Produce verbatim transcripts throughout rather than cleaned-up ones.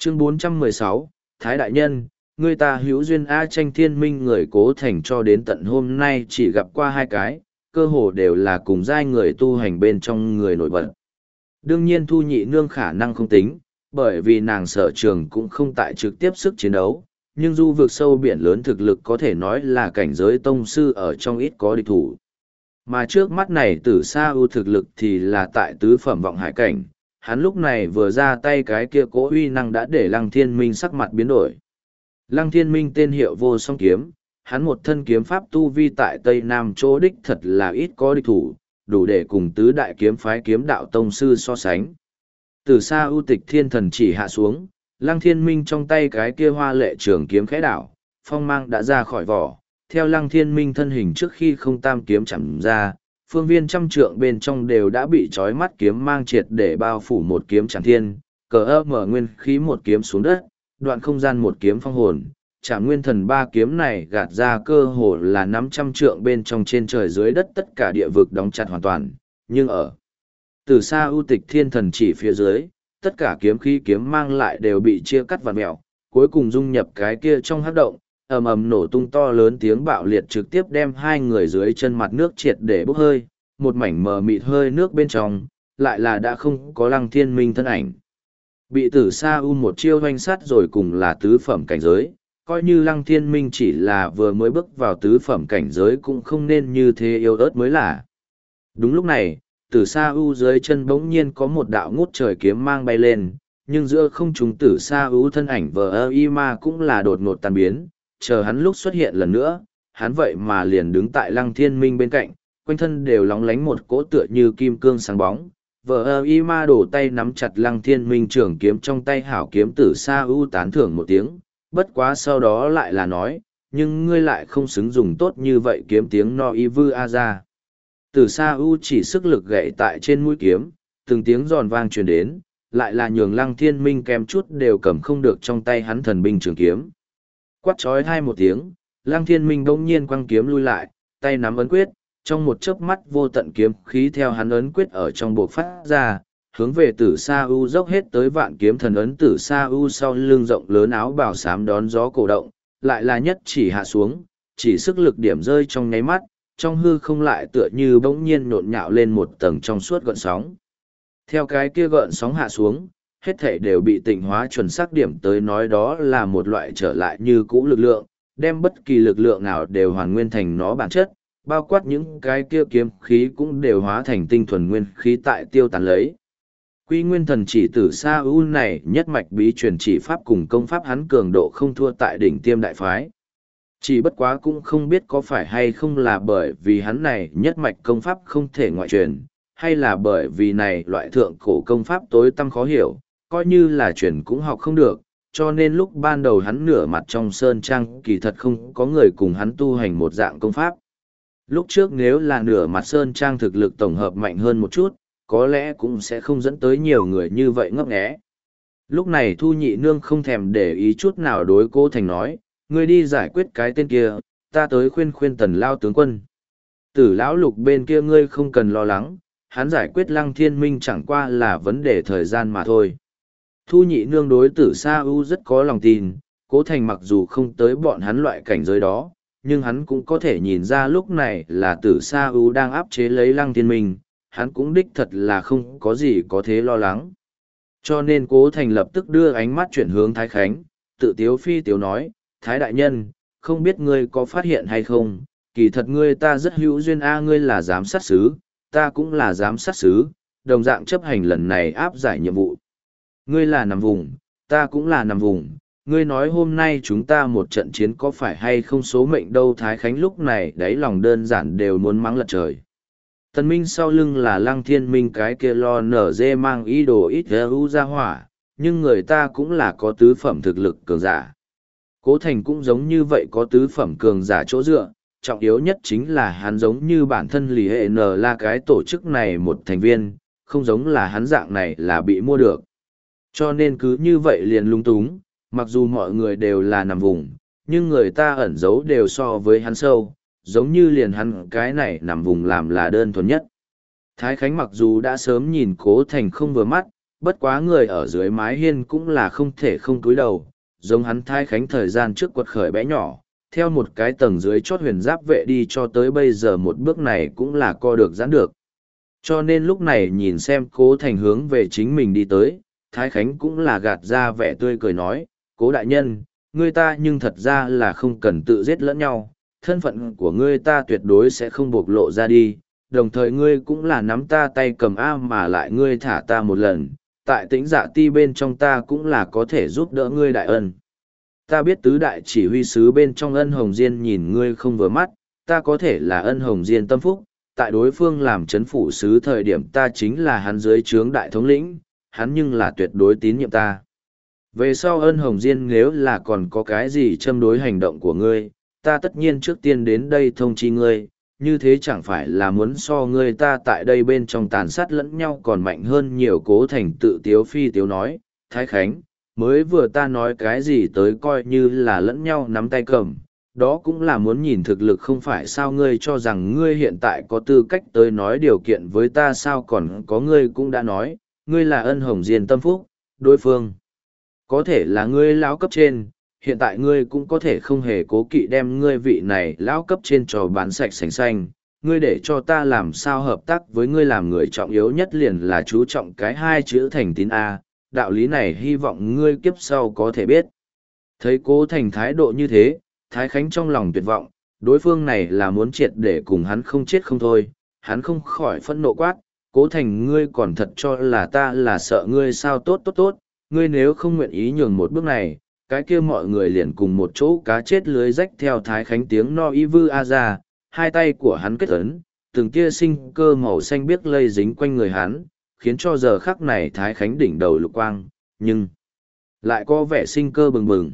Chương bốn trăm mười sáu, Thái Đại Nhân, người ta hữu duyên A tranh thiên minh người Cố Thành cho đến tận hôm nay chỉ gặp qua hai cái, cơ hồ đều là cùng giai người tu hành bên trong người nổi bật. Đương nhiên Thu Nhị Nương khả năng không tính, bởi vì nàng sở trường cũng không tại trực tiếp sức chiến đấu, nhưng du vực sâu biển lớn thực lực có thể nói là cảnh giới tông sư ở trong ít có địch thủ. Mà trước mắt này Tử Sa ưu thực lực thì là tại tứ phẩm vọng hải cảnh, hắn lúc này vừa ra tay cái kia cố uy năng đã để Lăng Thiên Minh sắc mặt biến đổi. Lăng Thiên Minh tên hiệu Vô Song Kiếm, hắn một thân kiếm pháp tu vi tại Tây Nam chỗ đích thật là ít có địch thủ, đủ để cùng tứ đại kiếm phái kiếm đạo tông sư so sánh. Từ xa ưu tịch thiên thần chỉ hạ xuống, Lăng Thiên Minh trong tay cái kia hoa lệ trường kiếm khẽ đảo, phong mang đã ra khỏi vỏ, theo Lăng Thiên Minh thân hình trước khi không tam kiếm chạm ra, phương viên trăm trượng bên trong đều đã bị trói mắt kiếm mang triệt để bao phủ một kiếm chẳng thiên, cờ ơ mở nguyên khí một kiếm xuống đất, đoạn không gian một kiếm phong hồn, chạm nguyên thần ba kiếm này gạt ra cơ hồ là năm trăm trượng bên trong trên trời dưới đất tất cả địa vực đóng chặt hoàn toàn, nhưng ở từ xa ưu tịch thiên thần chỉ phía dưới, tất cả kiếm khí kiếm mang lại đều bị chia cắt vặn mẹo, cuối cùng dung nhập cái kia trong hắc động, ầm ầm nổ tung to lớn tiếng bạo liệt trực tiếp đem hai người dưới chân mặt nước triệt để bốc hơi, một mảnh mờ mịt hơi nước bên trong, lại là đã không có Lăng Thiên Minh thân ảnh. Bị Tử Sa ưu một chiêu hoành sát rồi cùng là tứ phẩm cảnh giới, coi như Lăng Thiên Minh chỉ là vừa mới bước vào tứ phẩm cảnh giới cũng không nên như thế yếu ớt mới là. Đúng lúc này, Tử Sa ưu dưới chân bỗng nhiên có một đạo ngút trời kiếm mang bay lên, nhưng giữa không trung Tử Sa ưu thân ảnh vờ ơ y ma cũng là đột ngột tan biến, chờ hắn lúc xuất hiện lần nữa, hắn vậy mà liền đứng tại Lăng Thiên Minh bên cạnh, quanh thân đều lóng lánh một cỗ tựa như kim cương sáng bóng. Vờ ơ y ma đổ tay nắm chặt Lăng Thiên Minh trường kiếm trong tay hảo kiếm Tử Sa ưu tán thưởng một tiếng, bất quá sau đó lại là nói, nhưng ngươi lại không xứng dùng tốt như vậy kiếm tiếng no y vư a ra. Tử Sa ưu chỉ sức lực gậy tại trên mũi kiếm, từng tiếng giòn vang truyền đến, lại là nhường Lăng Thiên Minh kém chút đều cầm không được trong tay hắn thần binh trường kiếm. Quát chói hai một tiếng, Lăng Thiên Minh bỗng nhiên quăng kiếm lui lại, tay nắm ấn quyết, trong một chớp mắt vô tận kiếm khí theo hắn ấn quyết ở trong buộc phát ra, hướng về Tử Sa ưu dốc hết tới vạn kiếm thần ấn. Tử Sa ưu sau lưng rộng lớn áo bào xám đón gió cổ động, lại là nhất chỉ hạ xuống, chỉ sức lực điểm rơi trong nháy mắt, trong hư không lại tựa như bỗng nhiên nhộn nhạo lên một tầng trong suốt gợn sóng. Theo cái kia gợn sóng hạ xuống, hết thảy đều bị tịnh hóa chuẩn xác điểm tới nói đó là một loại trở lại như cũ lực lượng, đem bất kỳ lực lượng nào đều hoàn nguyên thành nó bản chất, bao quát những cái kia kiếm khí cũng đều hóa thành tinh thuần nguyên khí tại tiêu tán lấy. Quy nguyên thần chỉ Tử Sa ưu này nhất mạch bí truyền chỉ pháp cùng công pháp hắn cường độ không thua tại đỉnh tiêm đại phái. Chỉ bất quá cũng không biết có phải hay không là bởi vì hắn này nhất mạch công pháp không thể ngoại truyền, hay là bởi vì này loại thượng cổ công pháp tối tăm khó hiểu, coi như là truyền cũng học không được, cho nên lúc ban đầu hắn nửa mặt trong sơn trang kỳ thật không có người cùng hắn tu hành một dạng công pháp. Lúc trước nếu là nửa mặt sơn trang thực lực tổng hợp mạnh hơn một chút, có lẽ cũng sẽ không dẫn tới nhiều người như vậy ngấp nghé. Lúc này Thu Nhị Nương không thèm để ý chút nào đối Cố Thành nói, ngươi đi giải quyết cái tên kia, ta tới khuyên khuyên Tần Lao tướng quân. Tử lão Lục bên kia ngươi không cần lo lắng, hắn giải quyết Lăng Thiên Minh chẳng qua là vấn đề thời gian mà thôi. Thu Nhị Nương đối Tử Sa ưu rất có lòng tin, Cố Thành mặc dù không tới bọn hắn loại cảnh giới đó, nhưng hắn cũng có thể nhìn ra lúc này là Tử Sa ưu đang áp chế lấy Lăng Thiên Minh, hắn cũng đích thật là không có gì có thế lo lắng. Cho nên Cố Thành lập tức đưa ánh mắt chuyển hướng Thái Khánh, tự tiếu phi tiếu nói, Thái Đại Nhân, không biết ngươi có phát hiện hay không, kỳ thật ngươi ta rất hữu duyên a, ngươi là giám sát sứ, ta cũng là giám sát sứ, đồng dạng chấp hành lần này áp giải nhiệm vụ. Ngươi là nằm vùng, ta cũng là nằm vùng, ngươi nói hôm nay chúng ta một trận chiến có phải hay không số mệnh đâu. Thái Khánh lúc này đáy lòng đơn giản đều muốn mắng lật trời. Tần Minh sau lưng là Lăng Thiên Minh cái kia lo nở dê mang ý đồ ít u ra hỏa, nhưng người ta cũng là có tứ phẩm thực lực cường giả. Cố Thành cũng giống như vậy có tứ phẩm cường giả chỗ dựa, trọng yếu nhất chính là hắn giống như bản thân lì hệ n là cái tổ chức này một thành viên, không giống là hắn dạng này là bị mua được. Cho nên cứ như vậy liền lung túng, mặc dù mọi người đều là nằm vùng, nhưng người ta ẩn giấu đều so với hắn sâu, giống như liền hắn cái này nằm vùng làm là đơn thuần nhất. Thái Khánh mặc dù đã sớm nhìn Cố Thành không vừa mắt, bất quá người ở dưới mái hiên cũng là không thể không cúi đầu, giống hắn Thái Khánh thời gian trước quật khởi bé nhỏ, theo một cái tầng dưới chót huyền giáp vệ đi cho tới bây giờ một bước này cũng là co được giãn được. Cho nên lúc này nhìn xem Cố Thành hướng về chính mình đi tới, Thái Khánh cũng là gạt ra vẻ tươi cười nói, Cố đại nhân, ngươi ta nhưng thật ra là không cần tự giết lẫn nhau, thân phận của ngươi ta tuyệt đối sẽ không bộc lộ ra đi, đồng thời ngươi cũng là nắm ta tay cầm A mà lại ngươi thả ta một lần, tại tĩnh dạ ti bên trong ta cũng là có thể giúp đỡ ngươi đại ân. Ta biết tứ đại chỉ huy sứ bên trong ân hồng diên nhìn ngươi không vừa mắt, ta có thể là ân hồng diên tâm phúc, tại đối phương làm chấn phủ sứ thời điểm ta chính là hắn dưới trướng đại thống lĩnh, hắn nhưng là tuyệt đối tín nhiệm ta. Về sau ân hồng diên nếu là còn có cái gì châm đối hành động của ngươi, ta tất nhiên trước tiên đến đây thông chi ngươi, như thế chẳng phải là muốn so ngươi ta tại đây bên trong tàn sát lẫn nhau còn mạnh hơn nhiều. Cố Thành tự tiếu phi tiếu nói, Thái Khánh, mới vừa ta nói cái gì tới coi như là lẫn nhau nắm tay cầm, đó cũng là muốn nhìn thực lực không phải sao ngươi cho rằng ngươi hiện tại có tư cách tới nói điều kiện với ta sao còn có ngươi cũng đã nói, ngươi là ân hồng diên tâm phúc, đối phương. Có thể là ngươi lão cấp trên, hiện tại ngươi cũng có thể không hề cố kỵ đem ngươi vị này lão cấp trên trò bán sạch sành xanh, ngươi để cho ta làm sao hợp tác với ngươi làm người trọng yếu nhất liền là chú trọng cái hai chữ thành tín A, đạo lý này hy vọng ngươi kiếp sau có thể biết. Thấy Cố Thành thái độ như thế, Thái Khánh trong lòng tuyệt vọng, đối phương này là muốn triệt để cùng hắn không chết không thôi, hắn không khỏi phẫn nộ quát, Cố Thành ngươi còn thật cho là ta là sợ ngươi sao tốt tốt tốt, ngươi nếu không nguyện ý nhường một bước này, cái kia mọi người liền cùng một chỗ cá chết lưới rách theo Thái Khánh tiếng no y vư a ra, hai tay của hắn kết ấn, từng kia sinh cơ màu xanh biếc lây dính quanh người hắn, khiến cho giờ khắc này Thái Khánh đỉnh đầu lục quang, nhưng lại có vẻ sinh cơ bừng bừng.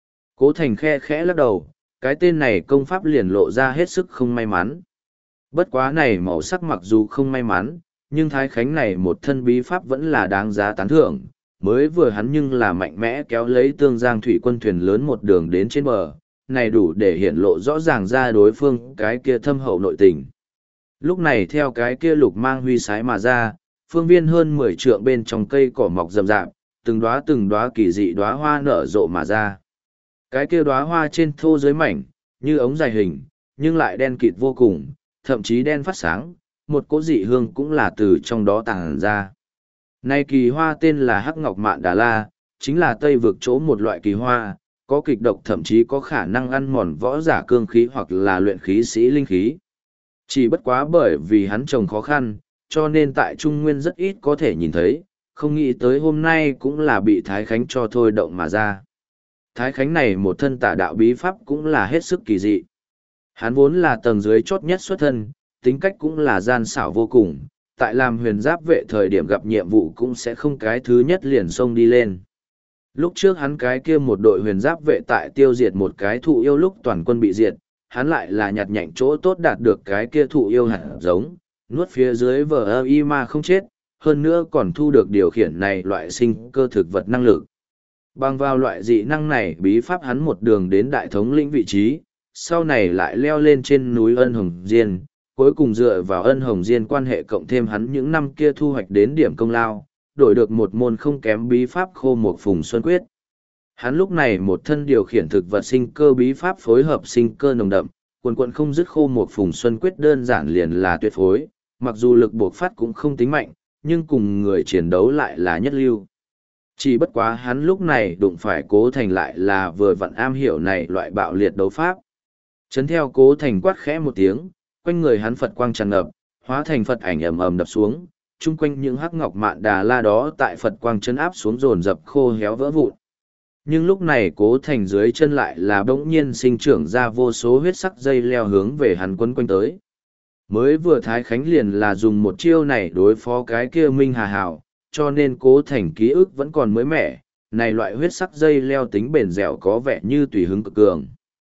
Cố Thành khe khẽ lắc đầu, cái tên này công pháp liền lộ ra hết sức không may mắn. Bất quá này màu sắc mặc dù không may mắn, nhưng Thái Khánh này một thân bí pháp vẫn là đáng giá tán thưởng, mới vừa hắn nhưng là mạnh mẽ kéo lấy Tương Giang thủy quân thuyền lớn một đường đến trên bờ, này đủ để hiện lộ rõ ràng ra đối phương cái kia thâm hậu nội tình. Lúc này theo cái kia lục mang huy sái mà ra, phương viên hơn mười trượng bên trong cây cỏ mọc rậm rạp, từng đóa từng đóa kỳ dị đóa hoa nở rộ mà ra. Cái kia đóa hoa trên thô dưới mảnh, như ống dài hình, nhưng lại đen kịt vô cùng, thậm chí đen phát sáng, một cỗ dị hương cũng là từ trong đó tàng ra. Này kỳ hoa tên là Hắc Ngọc Mạn Đà La, chính là Tây vực chỗ một loại kỳ hoa, có kịch độc thậm chí có khả năng ăn mòn võ giả cương khí hoặc là luyện khí sĩ linh khí. Chỉ bất quá bởi vì hắn trồng khó khăn, cho nên tại Trung Nguyên rất ít có thể nhìn thấy, không nghĩ tới hôm nay cũng là bị Thái Khánh cho thôi động mà ra. Thái Khánh này một thân tả đạo bí pháp cũng là hết sức kỳ dị. Hắn vốn là tầng dưới chót nhất xuất thân, tính cách cũng là gian xảo vô cùng, tại làm huyền giáp vệ thời điểm gặp nhiệm vụ cũng sẽ không cái thứ nhất liền xông đi lên. Lúc trước hắn cái kia một đội huyền giáp vệ tại tiêu diệt một cái thụ yêu lúc toàn quân bị diệt, hắn lại là nhặt nhạnh chỗ tốt đạt được cái kia thụ yêu hạt giống, nuốt phía dưới vờ ơ y mà không chết, hơn nữa còn thu được điều khiển này loại sinh cơ thực vật năng lực. Bằng vào loại dị năng này bí pháp hắn một đường đến đại thống lĩnh vị trí, sau này lại leo lên trên núi Ân Hồng Diên, cuối cùng dựa vào Ân Hồng Diên quan hệ cộng thêm hắn những năm kia thu hoạch đến điểm công lao, đổi được một môn không kém bí pháp khô một phùng xuân quyết. Hắn lúc này một thân điều khiển thực vật sinh cơ bí pháp phối hợp sinh cơ nồng đậm, quần quần không dứt khô một phùng xuân quyết đơn giản liền là tuyệt phối, mặc dù lực buộc phát cũng không tính mạnh, nhưng cùng người chiến đấu lại là nhất lưu. Chỉ bất quá hắn lúc này đụng phải Cố Thành lại là vừa vặn am hiểu này loại bạo liệt đấu pháp. Chấn theo Cố Thành quát khẽ một tiếng, quanh người hắn Phật quang tràn ngập, hóa thành Phật ảnh ầm ầm đập xuống, chung quanh những hắc ngọc mạn đà la đó tại Phật quang chấn áp xuống dồn dập khô héo vỡ vụn. Nhưng lúc này Cố Thành dưới chân lại là bỗng nhiên sinh trưởng ra vô số huyết sắc dây leo hướng về hắn quấn quanh tới. Mới vừa Thái Khánh liền là dùng một chiêu này đối phó cái kia Minh Hà Hào, cho nên Cố Thành ký ức vẫn còn mới mẻ, này loại huyết sắc dây leo tính bền dẻo có vẻ như tùy hứng cực cường.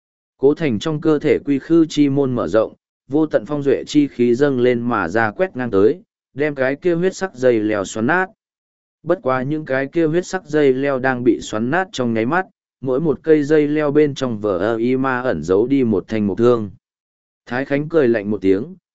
Cố Thành trong cơ thể quy khư chi môn mở rộng, vô tận phong duệ chi khí dâng lên mà ra quét ngang tới, đem cái kia huyết sắc dây leo xoắn nát. Bất quá những cái kia huyết sắc dây leo đang bị xoắn nát trong nháy mắt, mỗi một cây dây leo bên trong vở ơ y ma ẩn giấu đi một thanh mục thương. Thái Khánh cười lạnh một tiếng,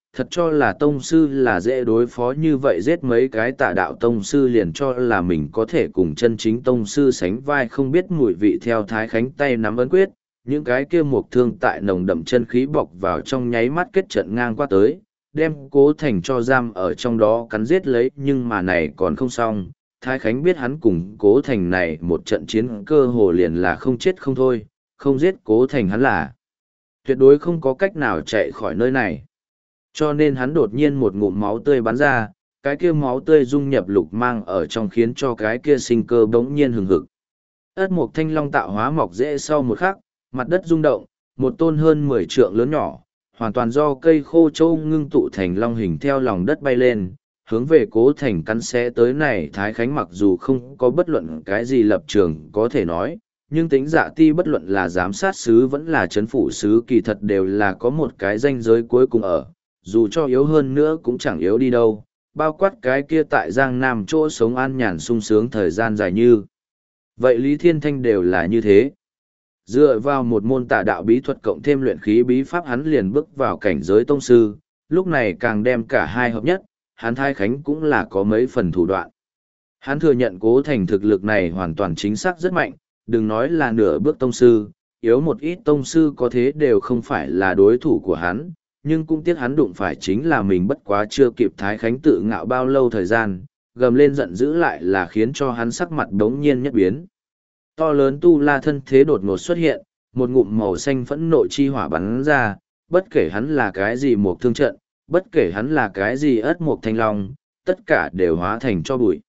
thật cho là tông sư là dễ đối phó như vậy, giết mấy cái tà đạo tông sư liền cho là mình có thể cùng chân chính tông sư sánh vai, không biết mùi vị. Theo Thái Khánh tay nắm ấn quyết, những cái kia mục thương tại nồng đậm chân khí bọc vào trong nháy mắt kết trận ngang qua tới, đem Cố Thành cho giam ở trong đó cắn giết lấy. Nhưng mà này còn không xong, Thái Khánh biết hắn cùng Cố Thành này một trận chiến cơ hồ liền là không chết không thôi, không giết Cố Thành hắn là tuyệt đối không có cách nào chạy khỏi nơi này. Cho nên hắn đột nhiên một ngụm máu tươi bắn ra, cái kia máu tươi dung nhập lục mang ở trong, khiến cho cái kia sinh cơ bỗng nhiên hừng hực. Ất mục thanh long tạo hóa mọc rễ sau một khắc, mặt đất rung động, một tôn hơn mười trượng lớn nhỏ, hoàn toàn do cây khô châu ngưng tụ thành long hình theo lòng đất bay lên, hướng về Cố Thành cắn xé tới. Này Thái Khánh mặc dù không có bất luận cái gì lập trường có thể nói, nhưng tính dạ ti bất luận là giám sát sứ vẫn là chấn phủ sứ kỳ thật đều là có một cái ranh giới cuối cùng ở, dù cho yếu hơn nữa cũng chẳng yếu đi đâu, bao quát cái kia tại Giang Nam chỗ sống an nhàn sung sướng thời gian dài như vậy Lý Thiên Thanh đều là như thế. Dựa vào một môn tà đạo bí thuật cộng thêm luyện khí bí pháp, hắn liền bước vào cảnh giới tông sư, lúc này càng đem cả hai hợp nhất, hắn Thái Khánh cũng là có mấy phần thủ đoạn. Hắn thừa nhận Cố Thành thực lực này hoàn toàn chính xác rất mạnh, đừng nói là nửa bước tông sư, yếu một ít tông sư có thế đều không phải là đối thủ của hắn, nhưng cũng tiếc hắn đụng phải chính là mình, bất quá chưa kịp Thái Khánh tự ngạo bao lâu thời gian, gầm lên giận dữ lại là khiến cho hắn sắc mặt đống nhiên nhất biến. To lớn tu la thân thế đột ngột xuất hiện, một ngụm màu xanh phẫn nộ chi hỏa bắn ra, bất kể hắn là cái gì một thương trận, bất kể hắn là cái gì ất mục thanh long, tất cả đều hóa thành cho bụi.